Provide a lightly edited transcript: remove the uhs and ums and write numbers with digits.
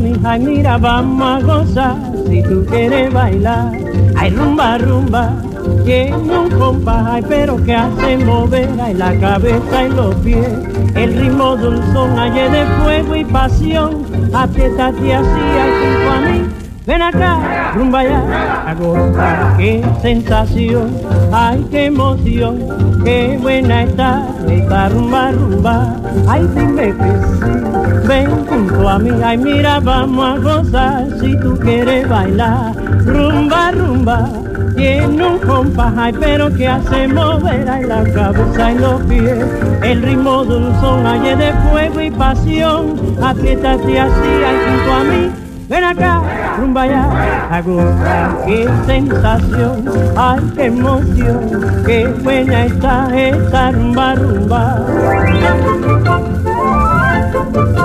mí, ay mira, vamos a gozar, si tú quieres bailar, ay rumba, rumba, tiene un compás, ay pero que hace mover, ay la cabeza y los pies, el ritmo dulzón, ay de fuego y pasión, apriétate así, ay junto a mí, ven acá, rumba ya, a gozar, qué sensación, ay qué emoción, qué buena está esta rumba, rumba, ay dime que sí, ven junto a mí, ay mira vamos a gozar, si tú quieres bailar, rumba, rumba, tiene un compás, ay pero que hace mover, ay la cabeza y los pies, el ritmo dulzón, ay de fuego y pasión, apriétate así, ay junto a mí, ven acá, rumba ya, a gozar, qué sensación, ay qué emoción, qué buena está esta rumba, rumba.